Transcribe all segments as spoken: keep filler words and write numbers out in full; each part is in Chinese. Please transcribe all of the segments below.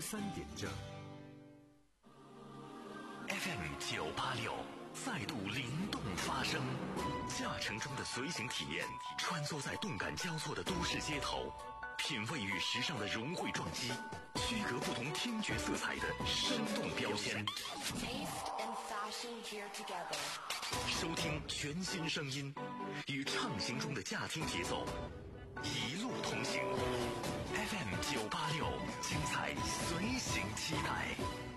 三点正。F M 九八六再度灵动发声，驾乘中的随行体验，穿梭在动感交错的都市街头，品味与时尚的融汇撞击，区隔不同听觉色彩的生动标签。收听全新声音，与畅行中的驾听节奏，一路同行。F M 九八六，精彩随行期待。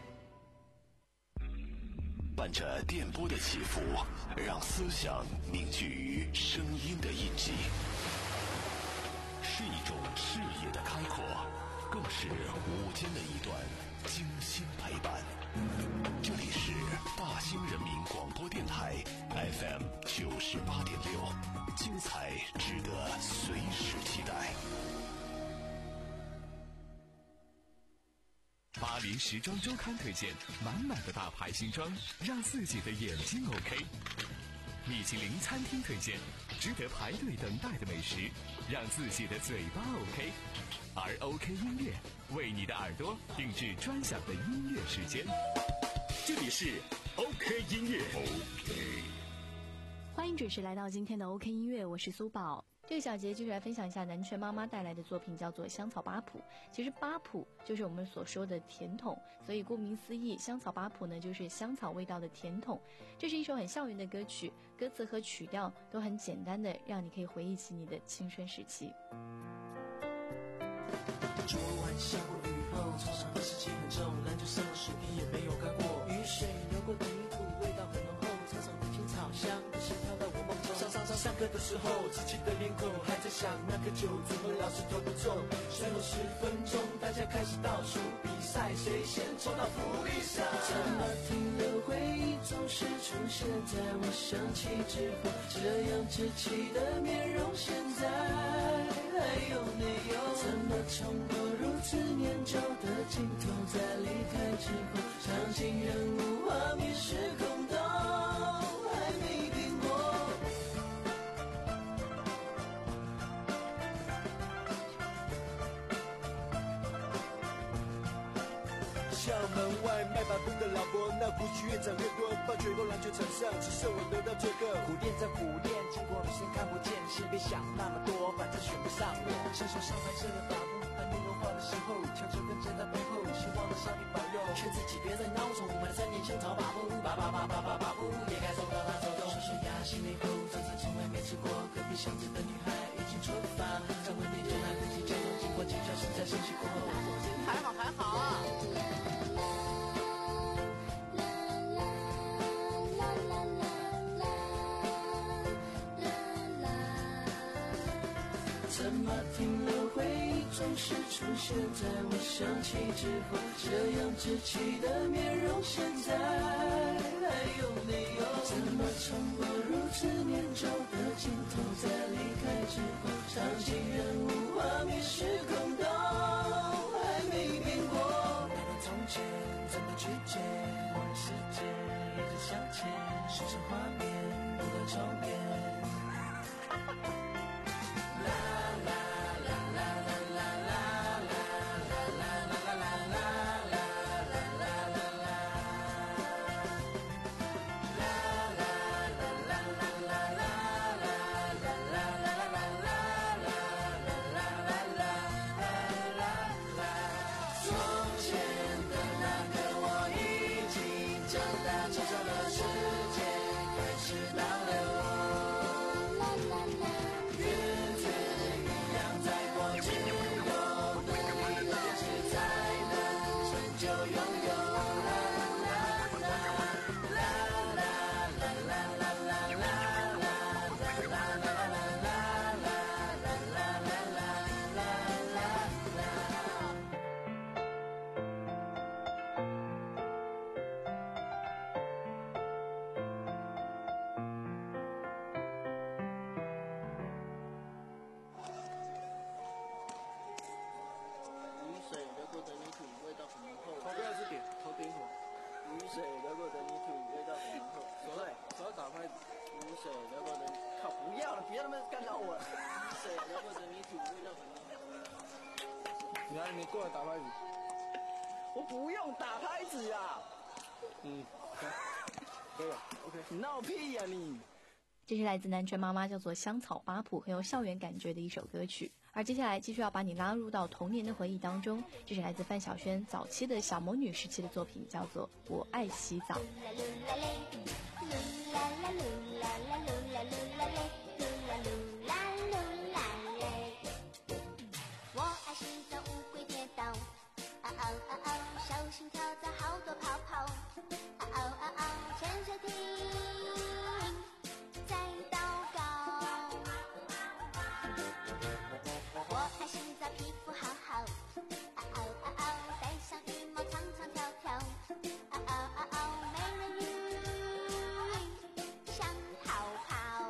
伴着电波的起伏，让思想凝聚于声音的印记，是一种视野的开阔，更是午间的一段精心陪伴。这里是大兴人民广播电台 F M 九十八点六，精彩值得随时期待。 巴黎时装周刊推荐满满的大牌新装，让自己的眼睛 OK。米其林餐厅推荐值得排队等待的美食，让自己的嘴巴 OK。而 OK 音乐为你的耳朵定制专享的音乐时间。这里是 OK 音乐 OK。 欢迎准时来到今天的 OK 音乐，我是苏宝。这个小节就是来分享一下南拳妈妈带来的作品，叫做香草八谱。其实八谱就是我们所说的甜筒，所以顾名思义，香草八谱呢就是香草味道的甜筒。这是一首很校园的歌曲，歌词和曲调都很简单的，让你可以回忆起你的青春时期。 昨晚下过雨后，操场的湿气很重，篮球上的水平也没有干过，雨水流过的泥土味道很浓厚，操场的青草香不时飘到我梦中。上上上上课的时候，自己的脸孔还在想那颗球怎么老是投不中。最后十分钟，大家开始倒数比赛，谁先抽到福利箱？怎么停留回忆总是出现在我想起之后，这样稚气的面容现在还有没有？怎么冲过如此年久的镜头，在离开之后，场景人物画面时空都还没变过。校门外卖把布的老伯，那胡须越长越多，放学后篮球场上只剩我得到这个。苦练在苦练，经过你先看不见，先别想那么多，反正选不上我。伸手上白色的发布，还没融化的时候，悄悄跟在他背后，希望的上帝保佑，劝自己别再孬种，买了三年香草把布，把把把把把把布，也该走到他走动。刷刷牙洗脸后，早餐从来没吃过，隔壁巷子的女孩已经出发，在问题中还自己交通，经过几小时才休息过后，还好还好啊。怎么停留回忆总是出现在我想起之后，这样稚气的面容现在还有没有？怎么冲过如此年久的镜头，在离开之后，场景人物画面时空都还没变过。那年从前怎么拒绝，我的世界一直向前，时辰画面不断重演。你来，你过来打拍子。 我不用打拍子啊。嗯，可以了 ，OK。你闹屁呀、啊、你！ 这是来自南拳妈妈叫做香草八谱，很有校园感觉的一首歌曲。而接下来继续要把你拉入到童年的回忆当中，这是来自范晓萱早期的小魔女时期的作品，叫做《我爱洗澡》。 我爱洗澡，乌龟跌倒，嗷嗷嗷嗷，小心跳蚤好多泡泡，嗷嗷嗷嗷，潜水艇在祷告。我爱洗澡，皮肤好好，嗷嗷嗷嗷，戴上羽毛长长跳跳，嗷嗷嗷嗷，美人鱼想逃跑。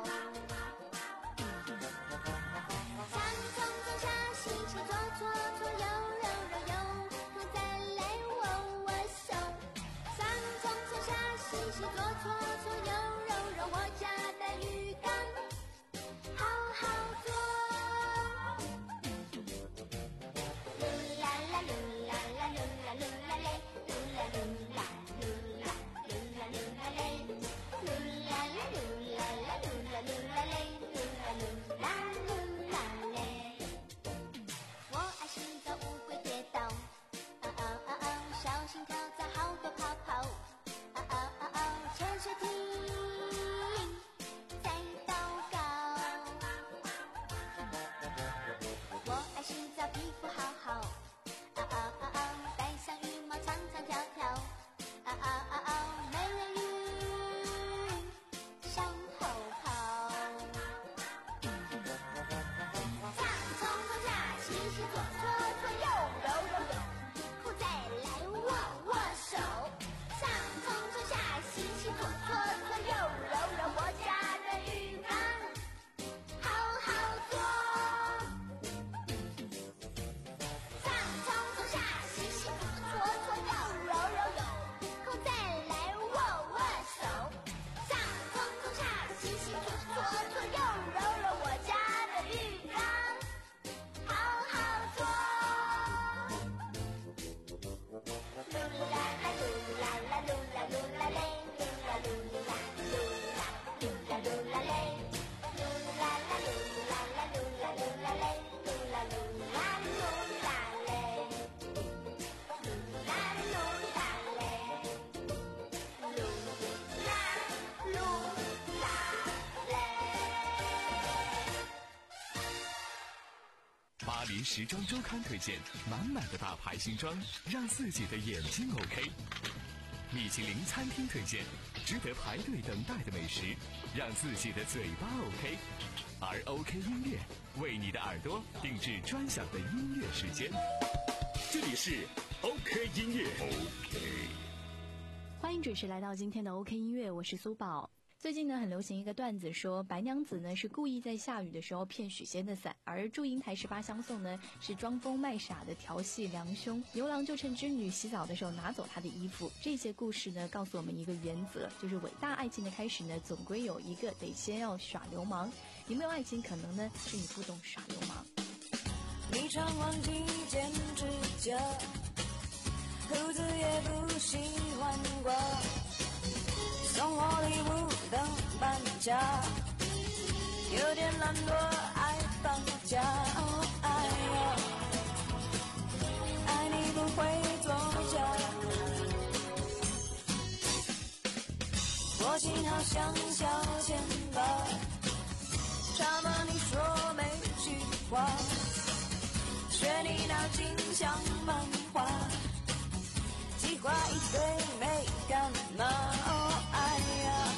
上冲冲下洗洗左左左右揉揉右，再来握握手。上冲冲下洗洗左左左右揉揉，我家的浴缸好好做。噜啦啦噜啦啦噜啦噜啦嘞，噜啦噜啦噜啦噜啦噜啦嘞，噜啦啦噜啦啦噜啦噜啦嘞，噜啦噜啦噜啦嘞。我爱洗澡，乌龟跌倒，嗷嗷嗷嗷，小心跳蚤好多泡泡，嗷嗷嗷嗷，潜水艇在祷告。我爱洗澡，皮肤好好，嗷嗷嗷嗷，戴上羽毛长长跳跳，嗷嗷嗷嗷，美人鱼想逃跑。上冲冲下洗洗左左左右揉揉右，后再来握握手。上冲冲下洗洗左左左右揉揉，我家的浴缸好好做。上冲冲下洗洗左左右揉揉右，后再来握握手。上冲冲下洗洗左左左右揉揉，我家的浴缸好好做。噜啦啦噜啦啦噜啦噜啦嘞，噜啦噜啦噜啦噜啦噜啦嘞，噜啦啦噜啦啦噜啦噜啦嘞，噜啦噜啦噜啦嘞，噜啦噜啦嘞，噜啦噜啦嘞。 巴黎时装周刊推荐满满的大牌新装，让自己的眼睛 OK。米其林餐厅推荐值得排队等待的美食，让自己的嘴巴 OK。而 OK 音乐为你的耳朵定制专享的音乐时间。 这里是 OK 音乐 OK。 欢迎准时来到今天的 OK 音乐，我是苏宝。最近呢，很流行一个段子，说白娘子呢是故意在下雨的时候骗许仙的伞，而祝英台十八相送呢是装疯卖傻的调戏良兄，牛郎就趁织女洗澡的时候拿走她的衣服。这些故事呢告诉我们一个原则，就是伟大爱情的开始呢总归有一个得先要耍流氓，有没有爱情可能呢是你不懂耍流氓。 你常忘记剪指甲，胡子也不喜欢刮，送我礼物等搬家，有点懒惰爱放假。哦，爱呀，爱你不会作假，我心好像小钱包，差吗你说每句话，学你脑筋像漫画，计划一堆没干嘛。哦，爱呀，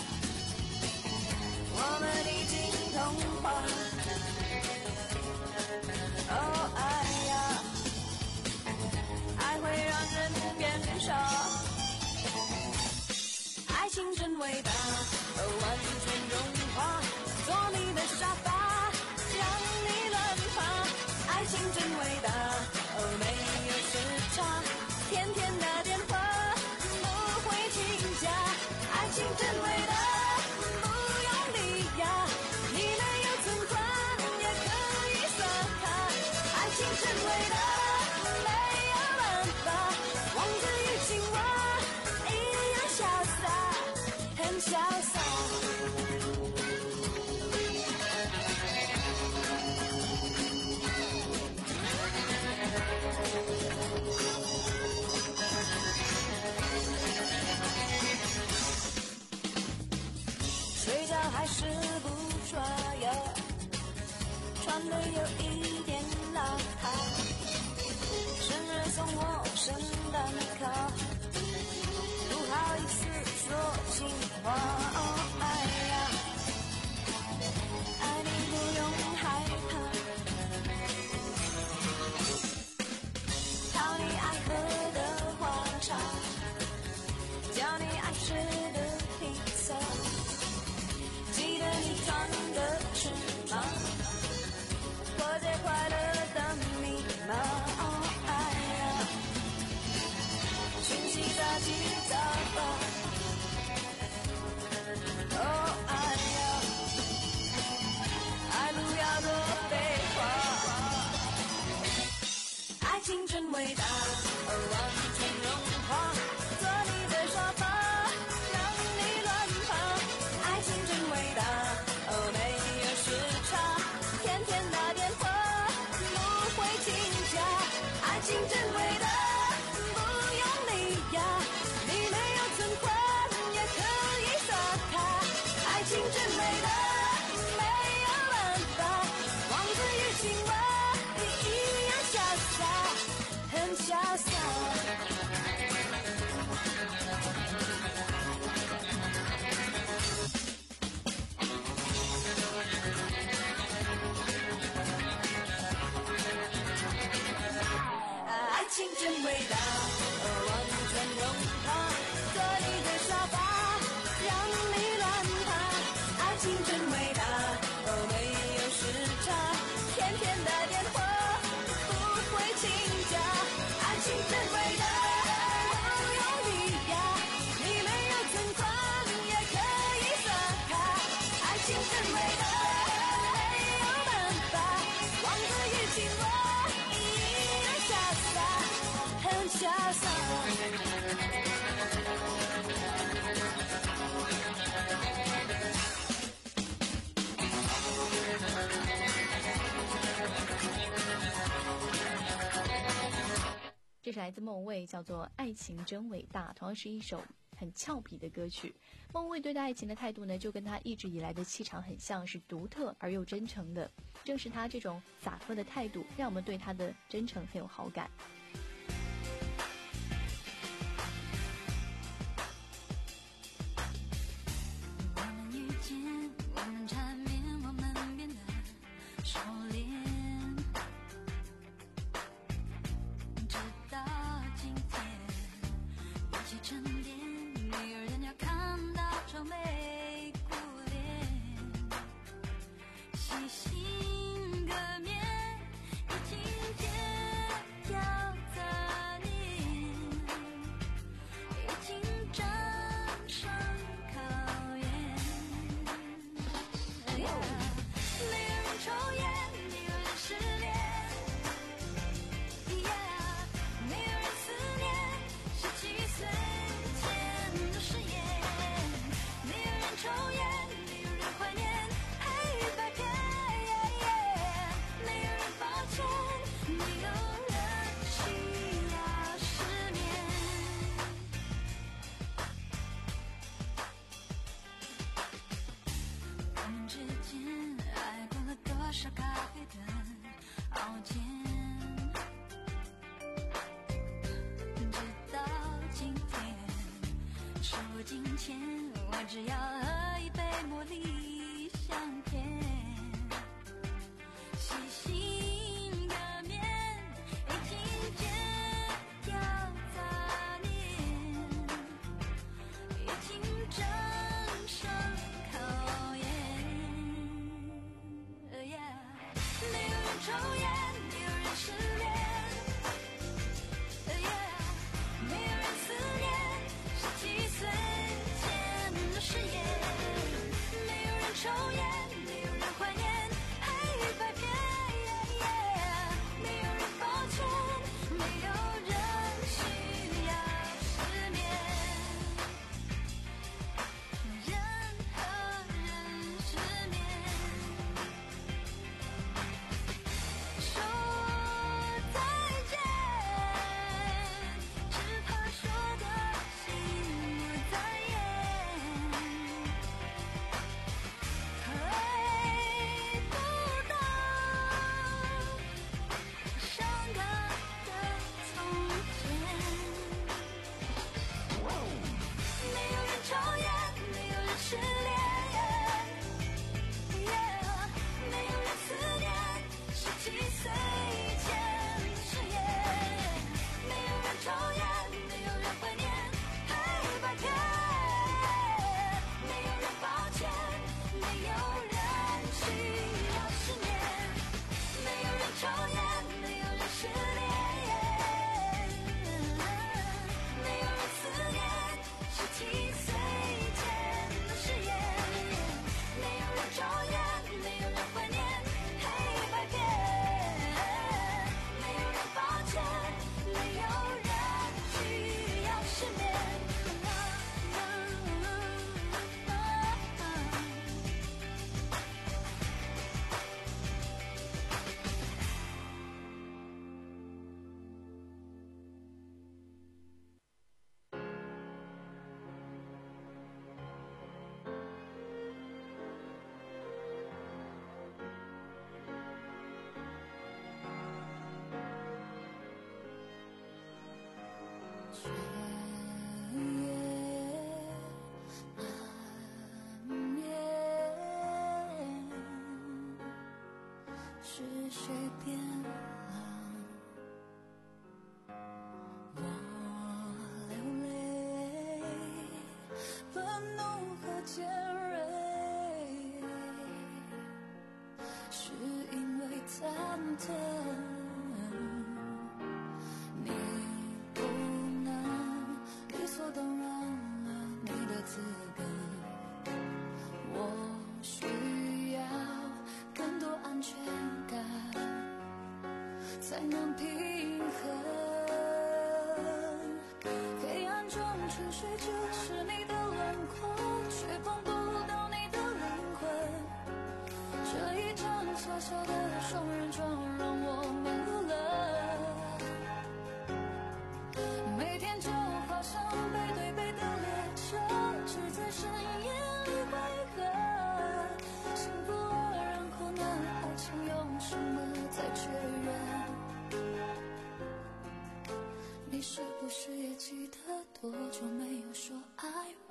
我们已经通话。哦，爱呀，爱会让人变傻，爱情真伟大，哦，完全融化，做你的沙发，让你乱爬。爱情真伟大，哦，没有时差，天天打电话不会请假。爱情真伟大，不用理呀，你没有存款也可以刷卡。爱情真伟大，没有办法忘记圣诞卡，不好意思说情话。哦，爱呀，爱你不用害怕，讨你爱喝的花茶，叫你爱吃的披萨，记得你穿的尺码，过节快乐的密码。哦，爱呀，讯息杂七杂八。哦，爱呀，爱不要多废话。爱情真伟大，哦，完全融化，做你的沙发，让你乱爬。爱情真伟大，哦，没有时差，天天打电话，不会请假。爱情真伟大，不用理呀，你没有存款也可以刷卡。爱情真伟大，没有办法，王子与青蛙你一样潇洒，很潇洒。爱情真伟大，哦，完全融化，做你的沙发，让你乱爬。爱情真伟大，哦，没有时差，天天打电话，不会请假。爱情真伟大，不用理呀，你没有存款也可以刷卡。爱情真伟大，没有办法，王子与青蛙一样潇洒，很潇洒。 这是来自莫文蔚，叫做《爱情真伟大》，同样是一首很俏皮的歌曲。莫文蔚对待爱情的态度呢，就跟她一直以来的气场很像，是独特而又真诚的。正是她这种洒脱的态度，让我们对她的真诚很有好感。 我们遇见，我们缠绵，我们变得熟练，直到今天，一起沉淀，没有人要看到愁眉苦脸，细心革面，已经戒掉杂念，已经战胜考验。没有人抽烟，没有人失恋，没有人思念十七岁前的誓言，没有人抽烟，没有人怀念黑白片，没有人抱歉，没有人需要失眠。我们之间爱过了多少咖啡的熬煎，直到今天，是我金钱，我只要喝一杯茉莉香甜，细心的面已经戒掉杂念，已经战胜考验。呃呀，没有人抽烟，没有人失恋，呃呀，没有人思念十七岁前的誓言，没有人抽烟， 是谁变了？我流泪，愤怒和尖锐，是因为忐忑。你不能理所当然了你的资格，我需要更多安全感才能平衡。黑暗中沉睡着是你的轮廓，却碰不到你的灵魂。这一张小小的双人床让我迷路了，每天就好像背对背的列车，只在深夜里汇合。幸福了，然后呢？爱情用什么再确认？你是不是也记得多久没有说爱我？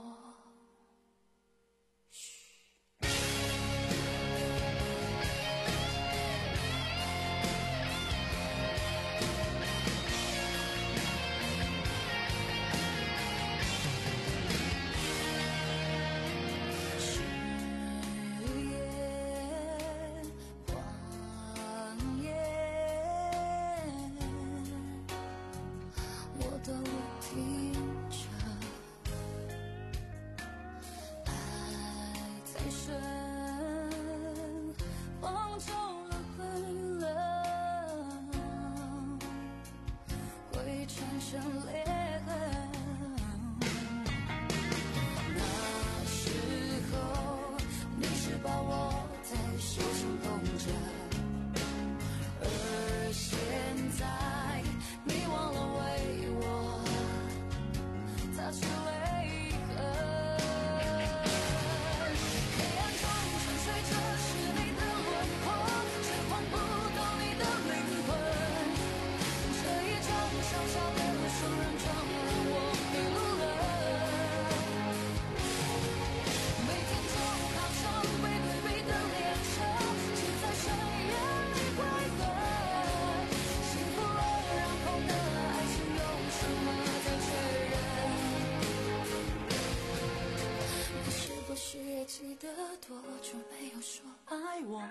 记得多久没有说爱我？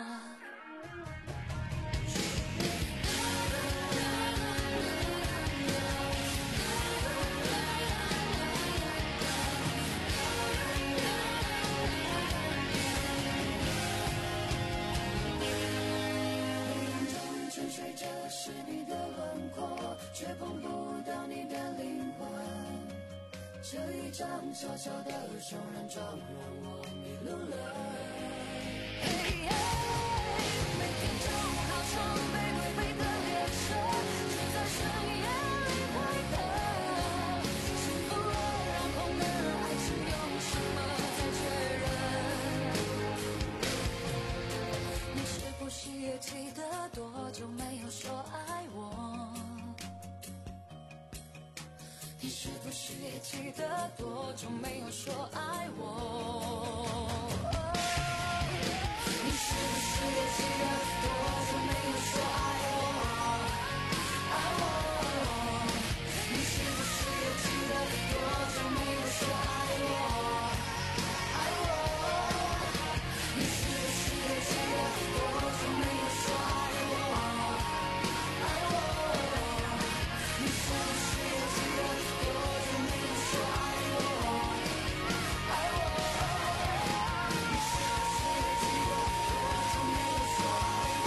黑暗中沉睡着是你的轮廓，却碰不到你的灵魂。这一张小小的双人床让我迷路了。嘿嘿，每天就好像背对背的列车，只在深夜里汇合。幸福了，然后呢？爱情用什么再确认？你是不是也记得多久没有说爱我？你是不是也记得多久没有说爱我？你是不是也记得多久没有说爱我？爱我？你是不是也记得多久没有说爱我？爱我？你是不是也记得多久没有说爱我？爱我？你是不是也记得？爱我，你是不是也记得多久没有说爱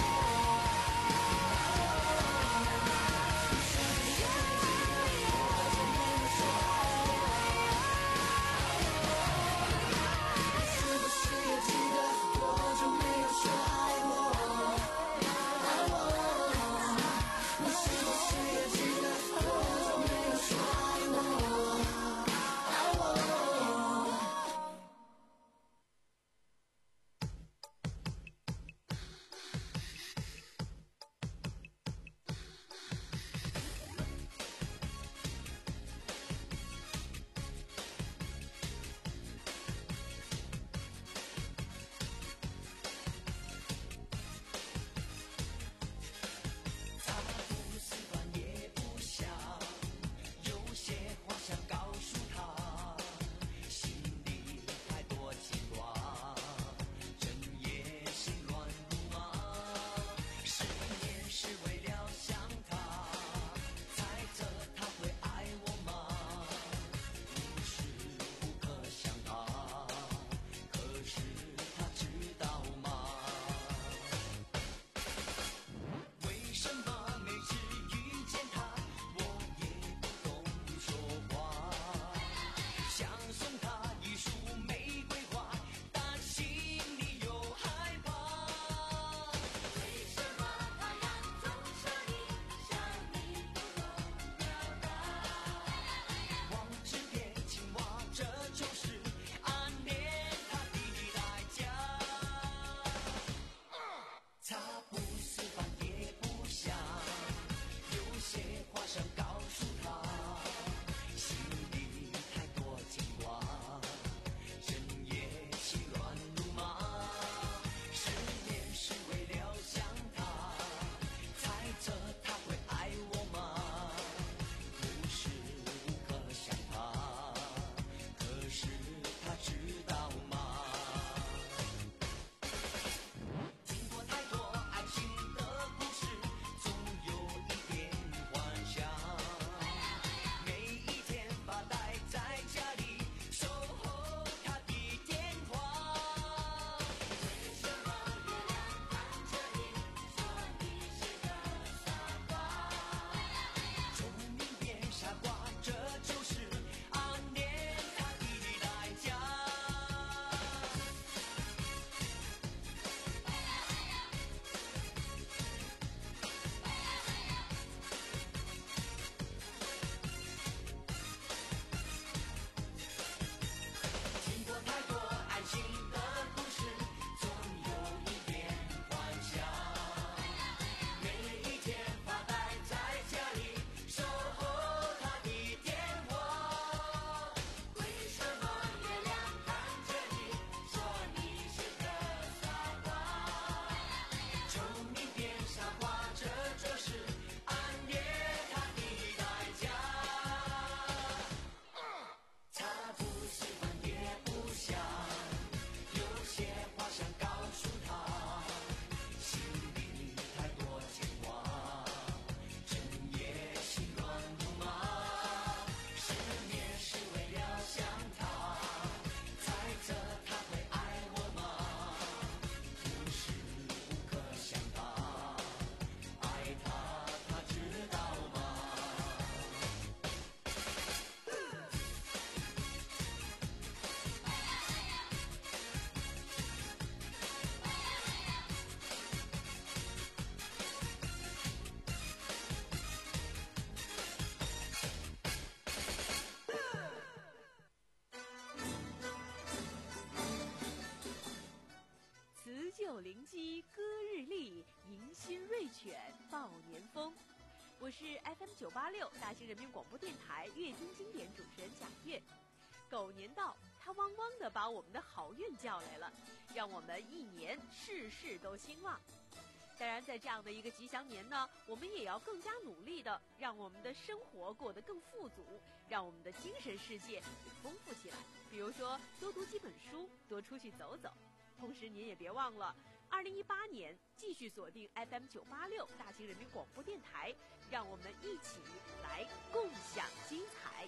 是 F M 九八六大兴人民广播电台乐听经典主持人贾月。狗年到，它汪汪地把我们的好运叫来了，让我们一年事事都兴旺。当然，在这样的一个吉祥年呢，我们也要更加努力的，让我们的生活过得更富足，让我们的精神世界丰富起来。比如说，多读几本书，多出去走走。同时，您也别忘了，二零一八年继续锁定 F M 九八六大兴人民广播电台，让我们一起来共享精彩。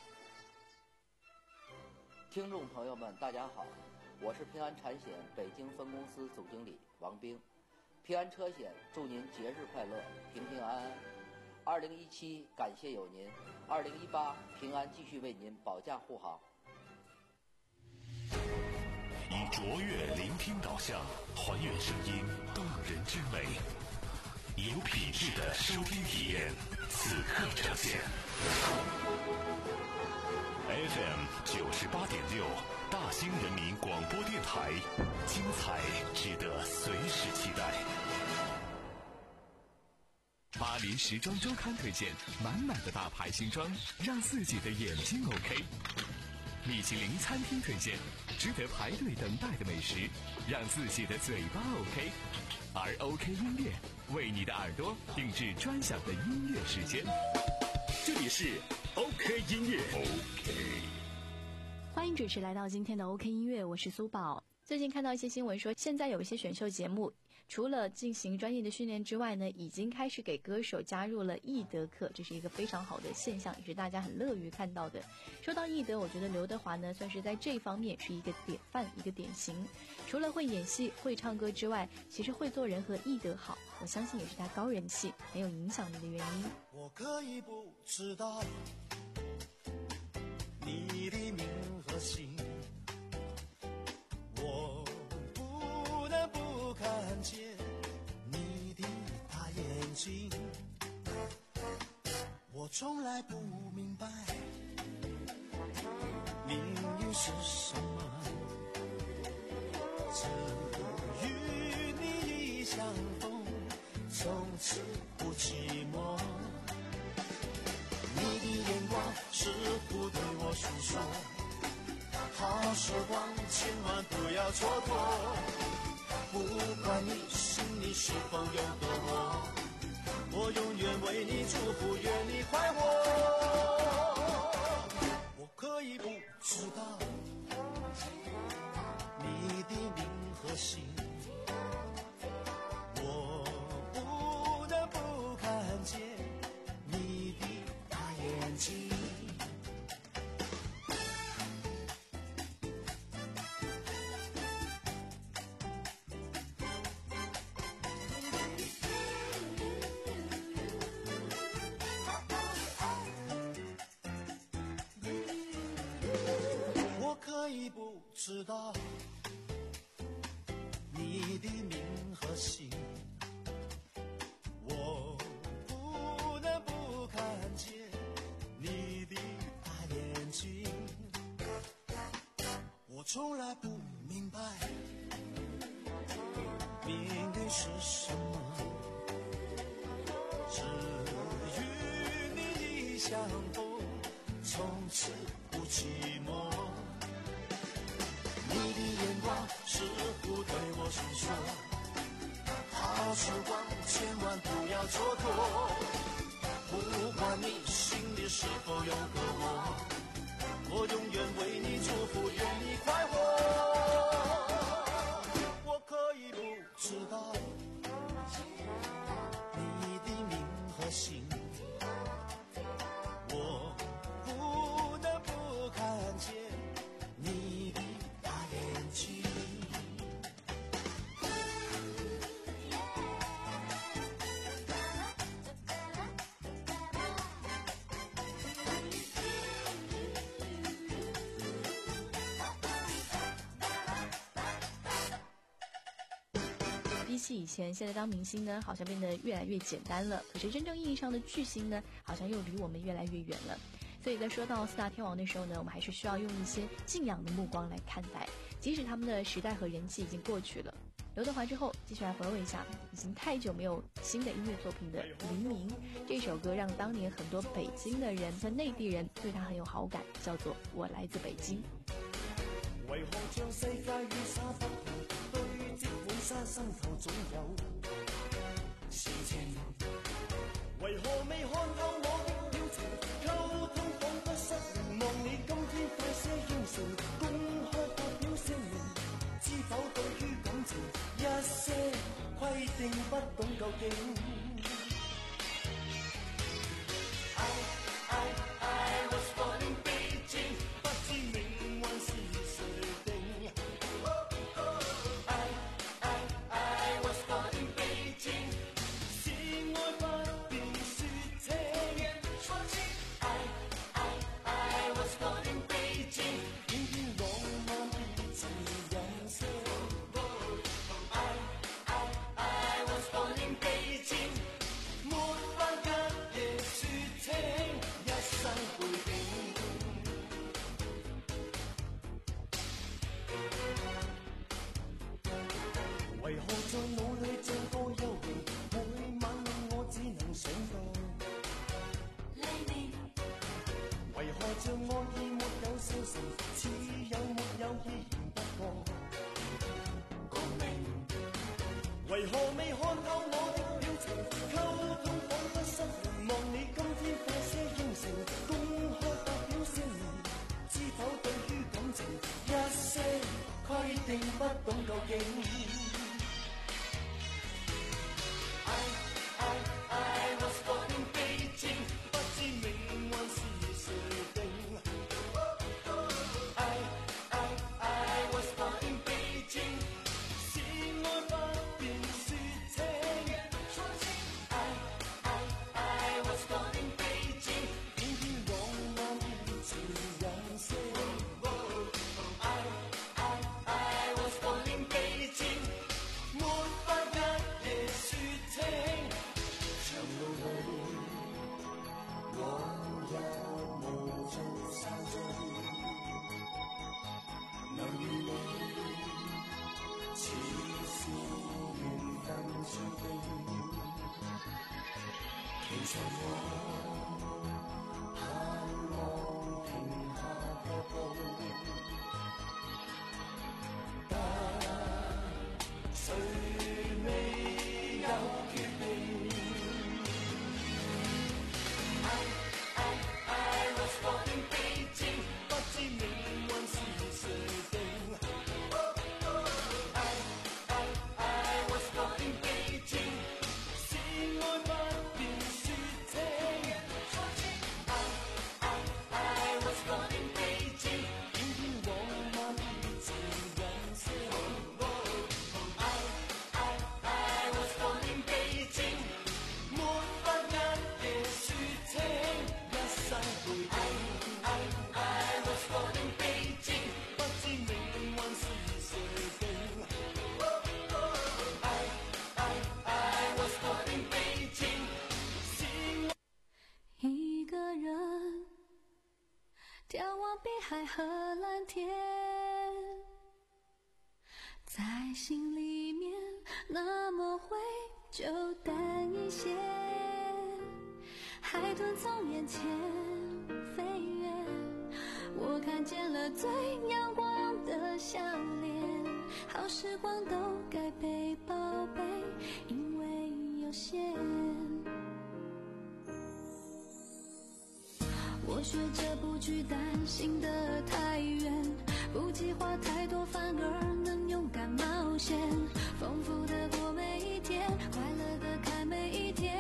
听众朋友们，大家好，我是平安产险北京分公司总经理王兵。平安车险祝您节日快乐，平平安安。二零一七感谢有您，二零一八平安继续为您保驾护航。 以卓越聆听导向，还原声音动人之美，有品质的收听体验，此刻呈现。F M 九十八点六，大兴人民广播电台，精彩值得随时期待。 巴黎时装周刊推荐满满的大牌新装，让自己的眼睛 OK。米其林餐厅推荐值得排队等待的美食，让自己的嘴巴 OK。而 OK 音乐为你的耳朵定制专享的音乐时间。这里是 OK 音乐。OK， 欢迎准时来到今天的 OK 音乐，我是苏宝。最近看到一些新闻说，现在有一些选秀节目除了进行专业的训练之外呢，已经开始给歌手加入了艺德课，这是一个非常好的现象，也是大家很乐于看到的。说到艺德，我觉得刘德华呢算是在这方面是一个典范，一个典型。除了会演戏会唱歌之外，其实会做人和艺德好，我相信也是他高人气很有影响力的原因。 我可以不知道你的名和姓，我不能不看见你的大眼睛，我从来不明白命运是什么，只与你一相逢，从此不寂寞。你的眼光似乎对我诉说，好时光千万不要蹉跎，不管你心里是否有个我，我永远为你祝福，愿你快活。我可以不知道你的名和姓，我不能不看见你的大眼睛。可以不知道你的名和姓，我不能不看见你的大眼睛，我从来不明白命运是什么，只与你一相逢，从此不寂寞。你的眼光似乎对我诉说，好时光千万不要蹉跎，不管你心里是否有个我，我永远为你祝福，愿你快活。我可以不知道你的名和姓，我不能不看见你的眼睛。 比起以前，现在当明星呢，好像变得越来越简单了。可是真正意义上的巨星呢，好像又离我们越来越远了。所以在说到四大天王的时候呢，我们还是需要用一些敬仰的目光来看待，即使他们的时代和人气已经过去了， 刘德华之后，继续来回味一下已经太久没有新的音乐作品的黎明。这首歌让当年很多北京的人和内地人对他很有好感，叫做《我来自北京》。 為何將世界雨灑不同，堆積滿山身後總有事情？為何未看透我的表情？溝通彷彿失靈，望你今天快些應承，公開發表聲明，知否對於感情一些規定不懂究竟。I, I, I was born in Beijing， 不知命運是誰定。I, I, I was born in Beijing， 是愛不便說清。I, I, I was born in Beijing， 偏偏浪漫變成人性。I, I, I was born in Beijing， 沒法一夜說清一生背景。為何在腦裏像個幽靈，每晚令我只能想到黎明。為何像愛意沒有消逝，似有沒有依然不過共鳴。為何未看透我的表情，溝通彷彿失靈，望你今天快些應承，公開發表聲明，知否對於感情一些規定不懂究竟。I, I, I was born in Beijing， 不知命運是誰定。I, I, I was born in Beijing， 是愛不便說清。I, I, I was born in Beijing， 偏偏浪漫變成人性。I, I, I was born in Beijing， 沒法一夜說清。長路裏我有無盡散聚，能與你似是緣分注定。其實我盼望停下腳步，但誰未有決定。I, I, I was born in Beijing， 不知命運是誰定。I, I, I was born in Beijing， 是愛不便說清。I, I, I was born in Beijing， 偏偏浪漫變成人性。I, I, I was born in Beijing， 沒法一夜說清一生背景。I, I, I was born in Beijing， 不知命運是誰定。I, I, I was born in Beijing， 是一个人眺望碧海和蓝天，在心里面那么灰就淡一些。海豚从眼前飞跃，我看见了最阳光的笑脸。好时光都该被宝贝，因为有限。我学着不去担心的太远，不计划太多，反而能勇敢冒险，丰富的过每一天，快乐的看每一天。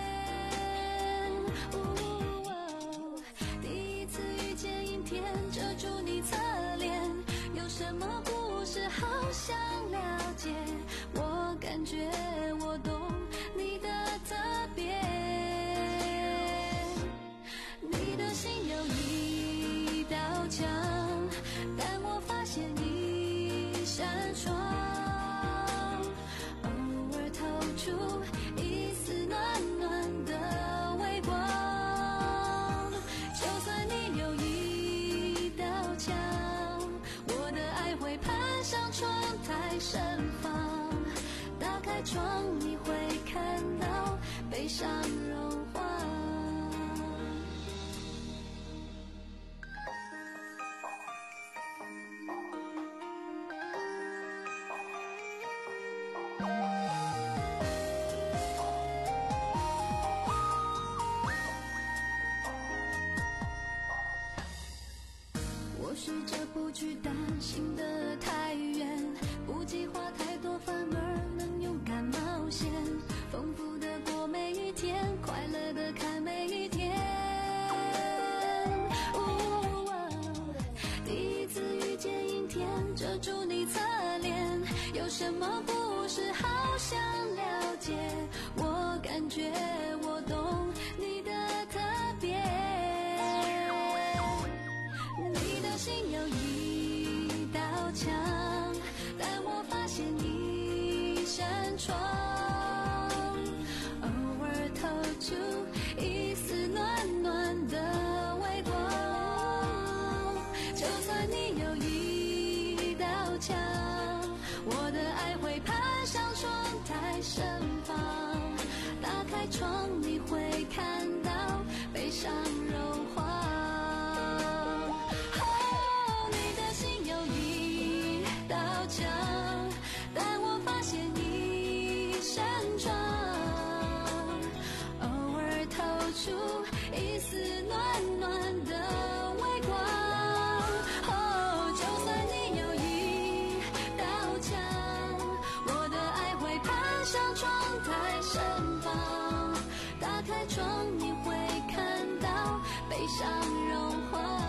哦，第一次遇见阴天，遮住你侧脸，有什么故事好想了解？我感觉我懂你的特别。你的心有一道墙，但我发现一扇窗，偶尔透出一丝暖暖的微光。就算你有一道墙，我的爱会攀上窗台盛放。 试着不去担心的太远，不计划太多，反而能勇敢冒险，丰富的过每一天，快乐的看每一天。哦，第一次遇见阴天，遮住你侧脸，有什么故事好想了解，我感觉我懂你的特别。你的心有一道墙，但我发现一扇窗，偶尔透出一丝暖暖的微光。就算你有一道墙，我的爱会攀上窗台身旁，打开窗你会看到悲伤融化。哦，你的心有一道墙，但我发现一扇窗，偶尔透出一丝暖暖的微光。哦，就算你有一道墙，我的爱会攀上窗台身旁，打开窗你会看到悲伤融化，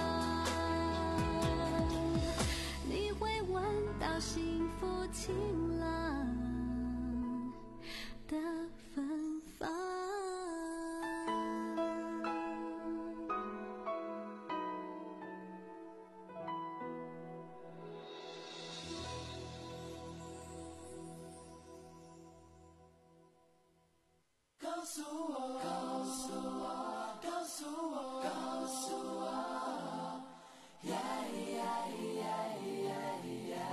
你会闻到幸福晴朗的芬芳。 告诉我，告诉我，告诉我，告诉我，耶耶耶耶耶。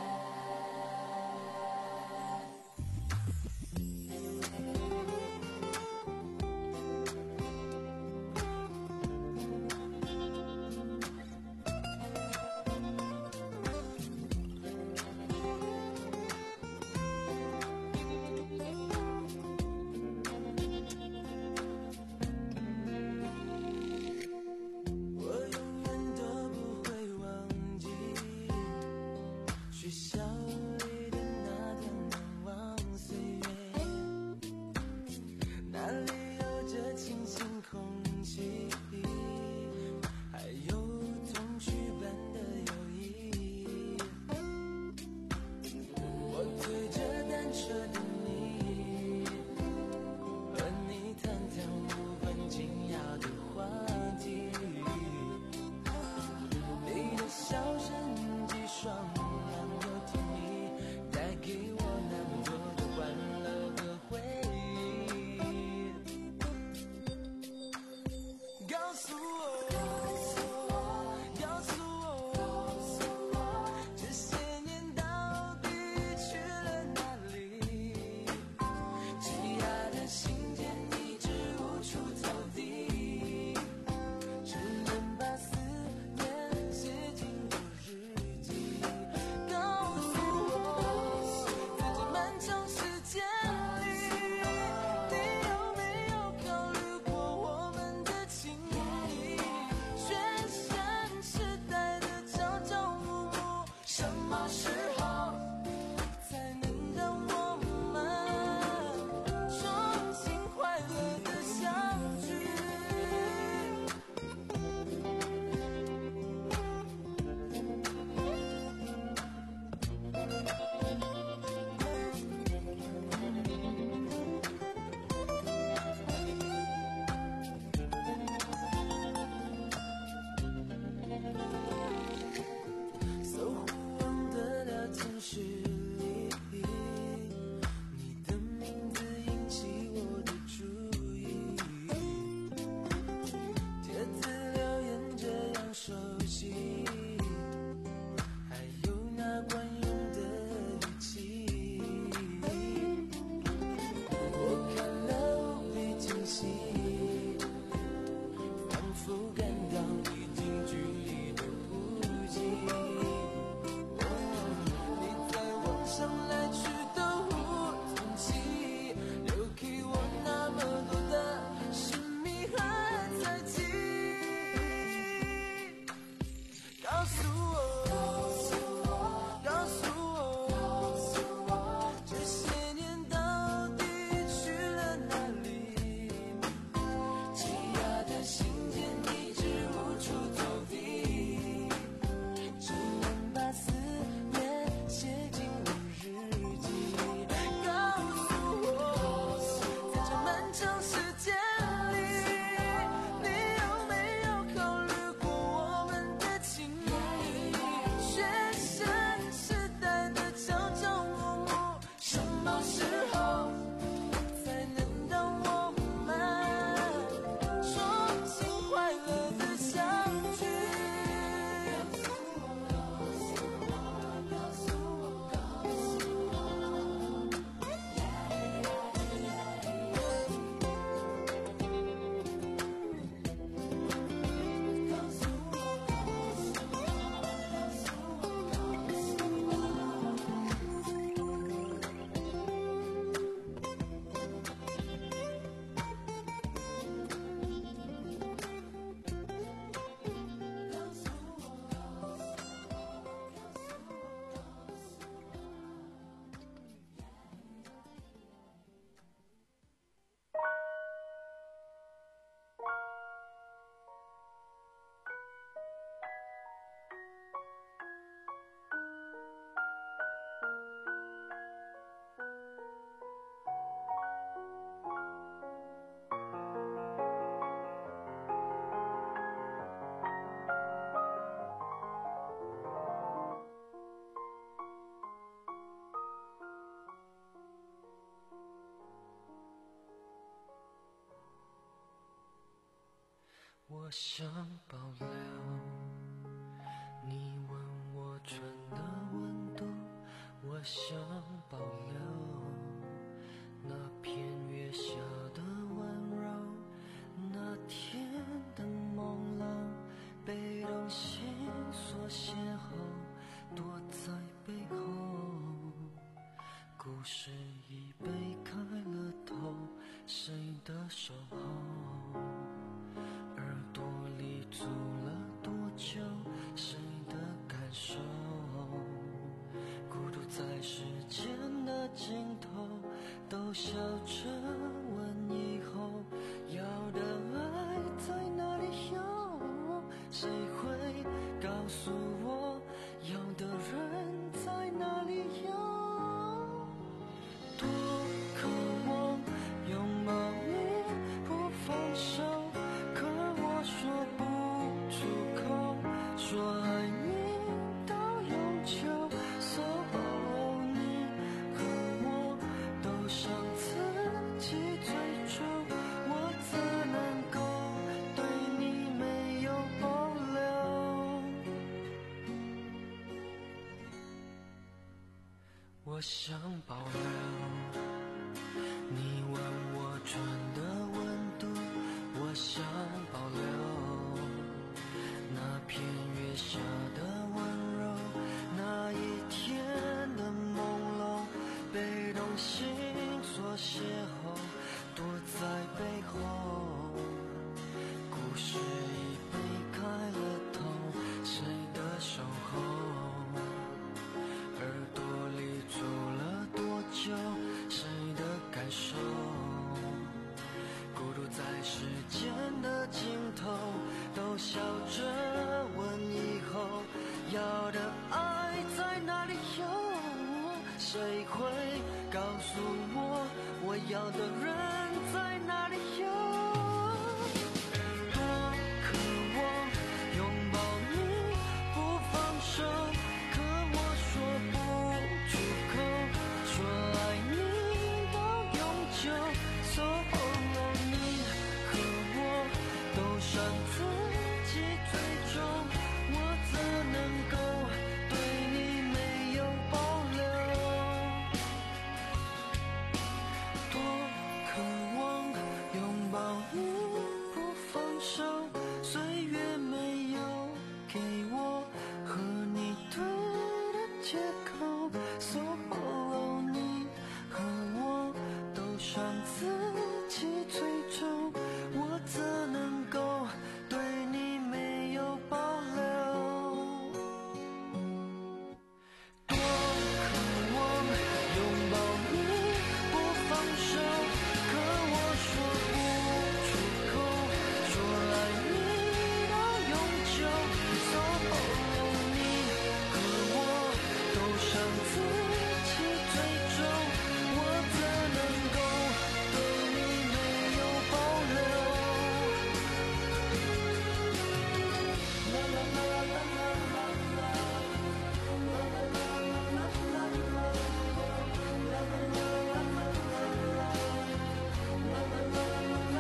我想保留你吻我唇的温度，我想保留那片月下的温柔，那天的朦胧被动心所邂逅，躲在背后，故事已被开了头，谁的守候，耳朵里住了多久，谁的感受，孤独在时间的尽头，都笑着问以后要的爱在哪里有，谁会告诉我要的人在哪里有，多渴望拥抱你不放手，可我说不出口，说爱你到永久，所有你和我都想自己追逐，我怎能够对你没有保留，我想保留你吻我唇的温度，我想保留那片月下的温柔，那一天的朦胧被动心所邂逅，躲在背后，故事已被开了头，谁的守候，耳朵里住了多久，谁的感受，孤独在时间的尽头，都笑着问以后要的爱在哪里有，谁会告诉我我要的人在哪里有，多渴望拥抱你不放手，可我说不出口，说爱你到永久，所有你和我都想自己追踪，我怎能够对你没有保留，多渴望拥抱你不放手，岁月没有给我和你对的借口，所有你和我都想自己追逐，我怎能够对你没有保留，多渴望拥抱你不放手，可我说不出口，说爱你到永久，所有你和我都想自己追踪，我怎能够对你没有保留，啦啦啦啦啦啦啦，啦啦啦啦啦啦，啦啦啦啦啦啦，啦啦啦啦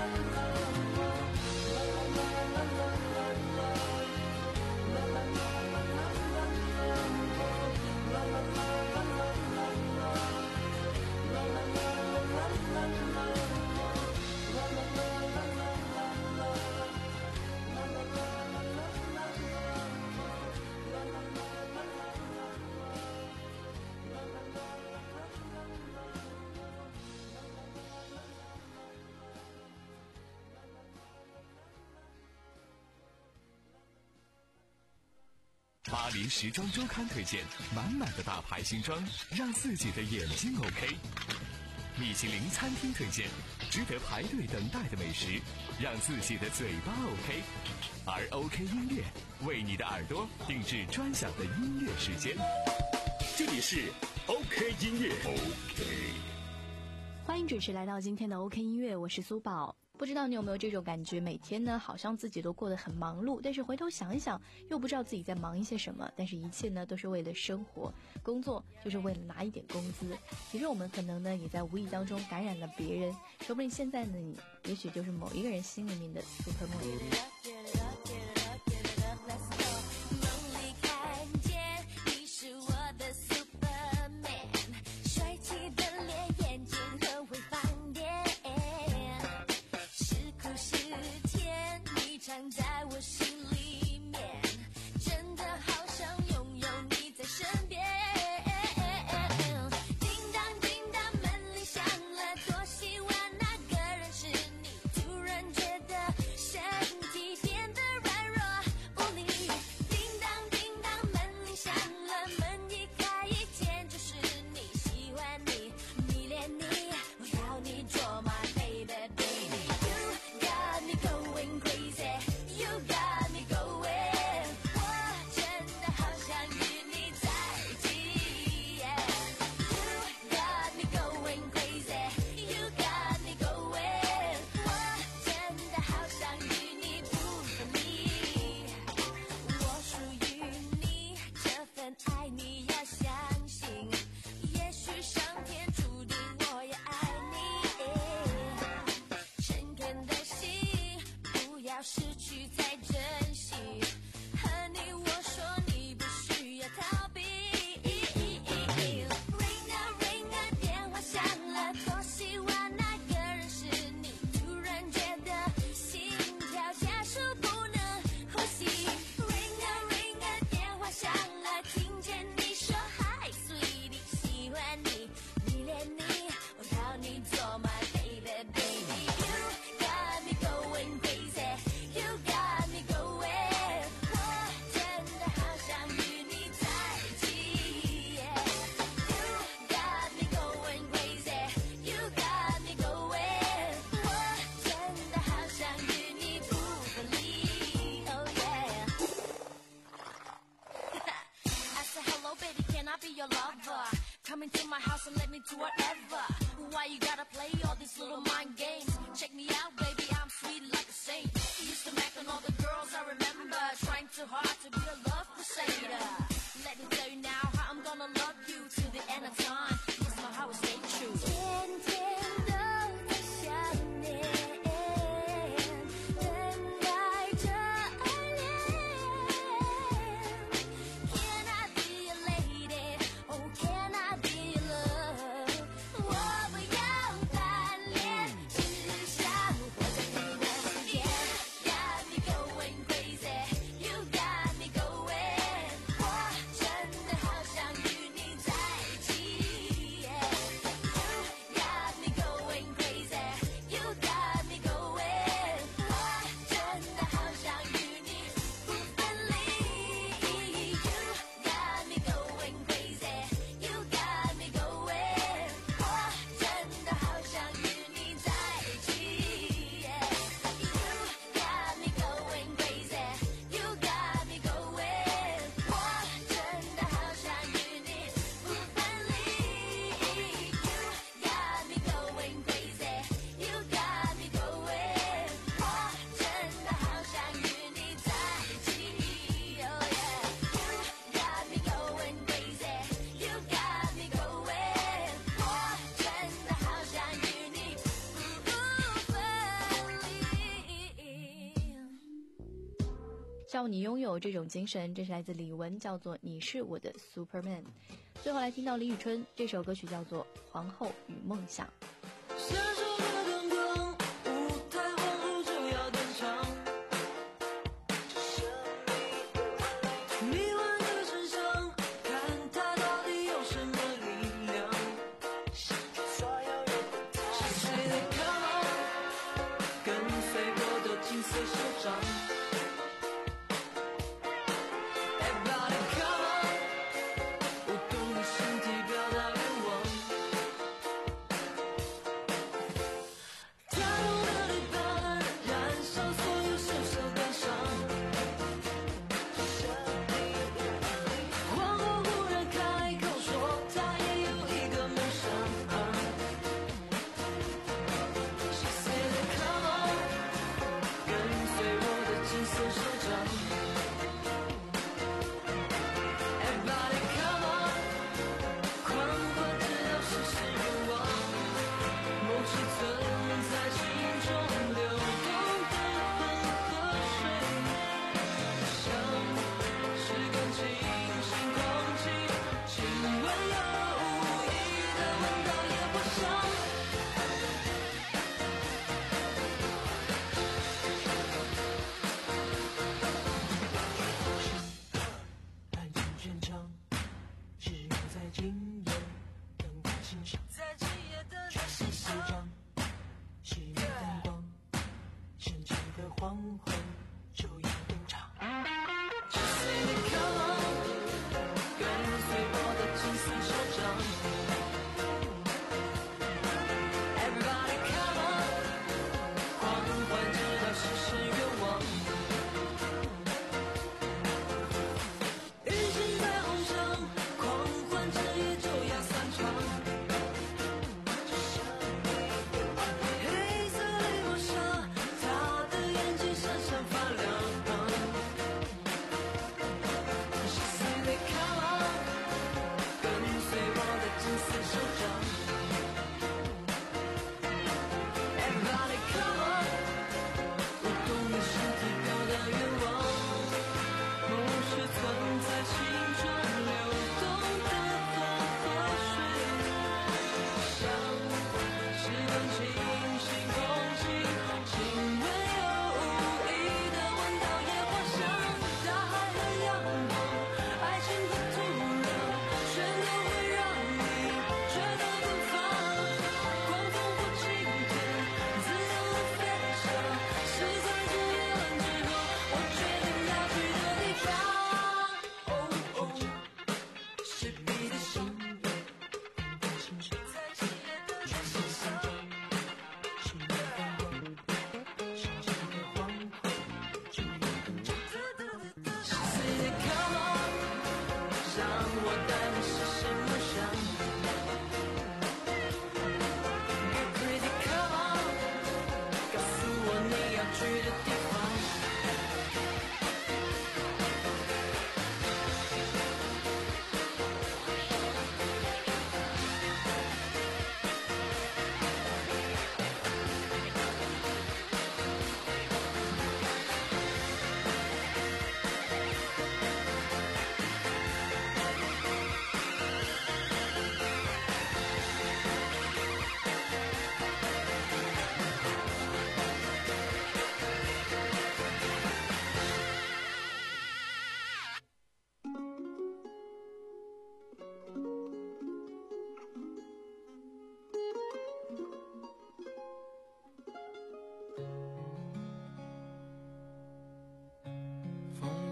巴黎时装周刊推荐满满的大牌新装，让自己的眼睛 OK。米其林餐厅推荐值得排队等待的美食，让自己的嘴巴 OK。而 OK 音乐为你的耳朵定制专享的音乐时间。 这里是 OK 音乐 OK。 欢迎准时来到今天的 OK 音乐，我是苏宝。 不知道你有没有这种感觉，每天呢好像自己都过得很忙碌，但是回头想一想又不知道自己在忙一些什么，但是一切呢都是为了生活，工作就是为了拿一点工资。其实我们可能呢也在无意当中感染了别人，说不定现在的你也许就是某一个人心里面的 Superman。 藏在我心里面，真的好想拥有你在身边。叮当叮当，门铃响了，多希望那个人是你。突然觉得身体变得软弱无力。叮当叮当，门铃响了，门一开一见就是你，喜欢你，迷恋你，我要你做 my baby baby。You got me going crazy。You got me going， 我真的好想与你在一起。You got me going crazy，You got me going， 我真的好想与你不分离。我属于你，这份爱你要相信，也许上天注定我也爱你。诚恳的心，不要失去再珍惜，和你我说你不需要逃避。Ring a ring a， 电话响了，多希望那个人是你。突然觉得心跳加速不能呼吸。Ring a ring a， 电话响了，听见你说 Hi sweetie， 喜欢你，迷恋你，我要你做 my baby baby。You got me going crazy。You got me going， 我真的好想与你在一起。You got me going crazy，You got me going， 我真的好想与你不分离。Oh yeah。I said hello baby, can I be your lover? Come into my house and let me do whatever. Why you gotta play all these little mind games? Check me out baby, I'm sweet like a saint. Used to mac on all the girls I remember, trying too hard to be a love crusader. Let me tell you now how I'm gonna love you till the end of time. Yes, my heart will stay true. 天天都在想念，等待着爱恋。Can I be your lady? Oh, can I be your love? 我不要单恋，只想活在你的世界。Got me going crazy, you got me going， 我真的好想与你在一起。You got me going crazy, you got me going， 我真的好想与你不分离。You got me going crazy, you got me going， 我真的好想与你在一起。You got me going crazy, you got me going， 我真的好想与你不分离。You got me going crazy, you got me going， 我真的好想与你在一起。Oh yeah，You got me going crazy, you got me going， 我真的好想与你不分离。 希望你拥有这种精神，这是来自李玟，叫做你是我的 Superman。最后来听到李宇春这首歌曲叫做皇后与梦想。 闪烁的灯光，舞台皇后就要登场。迷幻的真相，看它到底有什么力量。是谁的 Come on， 跟随我的金色手掌。Everybody come on， 舞动你身体，表达愿望。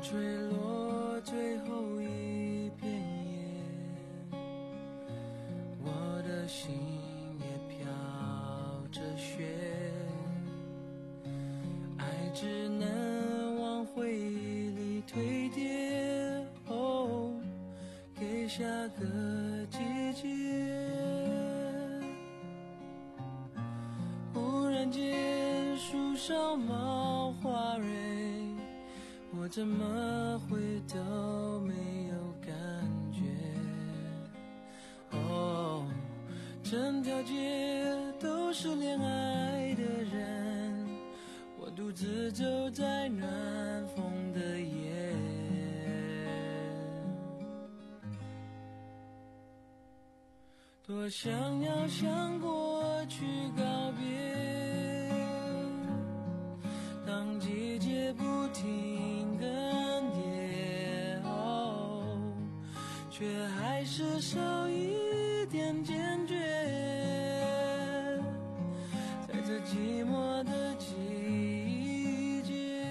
吹落最后一片叶，我的心也飘着雪，爱只能往回忆里堆叠，哦，给下个季节。忽然间树上冒花蕊，我怎么会都没有感觉？哦，整条街都是恋爱的人，我独自走在暖风的夜。多想要向过去告别，当季节不停更迭，哦，却还是少一点坚决。在这寂寞的季节，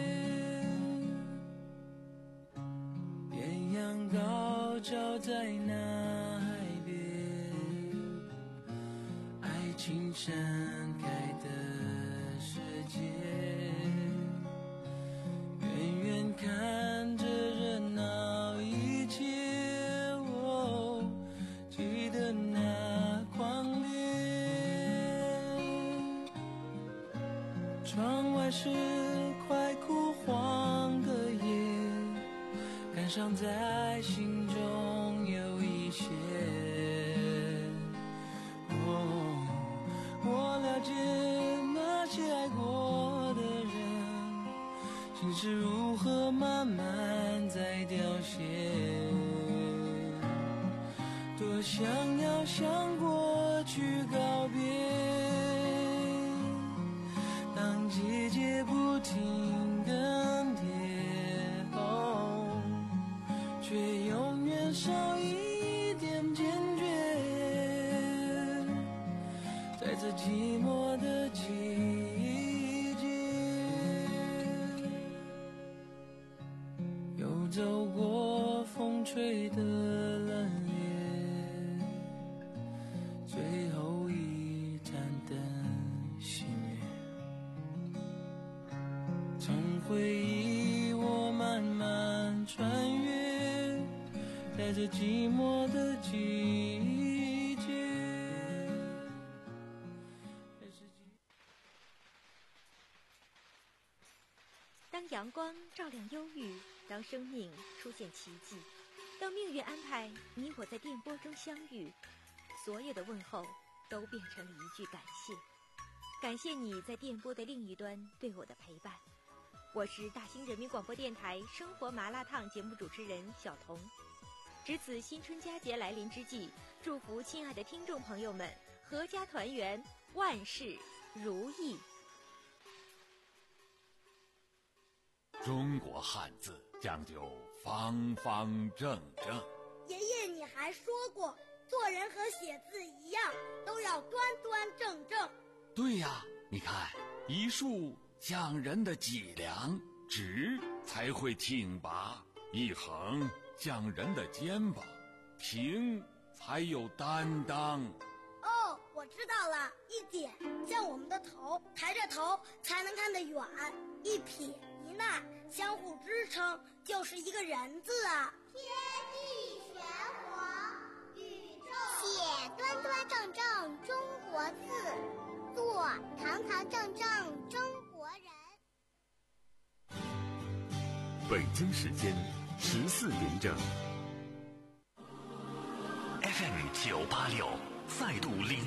艳阳高照在那海边，爱情盛开的世界，远远看着热闹一切，哦，记得那狂烈。窗外是快枯黄的叶，感伤在心中有一些。哦，我了解那些爱过的人，心是如何慢慢在凋谢。多想要向过去告别，当季节不停更迭，哦，却永远少一点坚决。在这寂寞的季节，又走过风吹的冷冽，最后一盏灯熄灭，从回忆我慢慢穿越，在这寂寞的季节。 当阳光照亮忧郁，当生命出现奇迹，当命运安排你我在电波中相遇，所有的问候都变成了一句感谢。感谢你在电波的另一端对我的陪伴。我是大兴人民广播电台生活麻辣烫节目主持人小彤。值此新春佳节来临之际，祝福亲爱的听众朋友们阖家团圆，万事如意。 中国汉字讲究方方正正。 爷爷，你还说过，做人和写字一样，都要端端正正。 对呀，你看，一竖讲人的脊梁，直才会挺拔；一横讲人的肩膀，平才有担当。 哦，我知道了，一点像我们的头，抬着头才能看得远；一撇一捺相互支撑，就是一个人字啊。 天地玄黄，宇宙写端端正正中国字，做堂堂正正中国人。 北京时间十四点整。F M 九八六再度领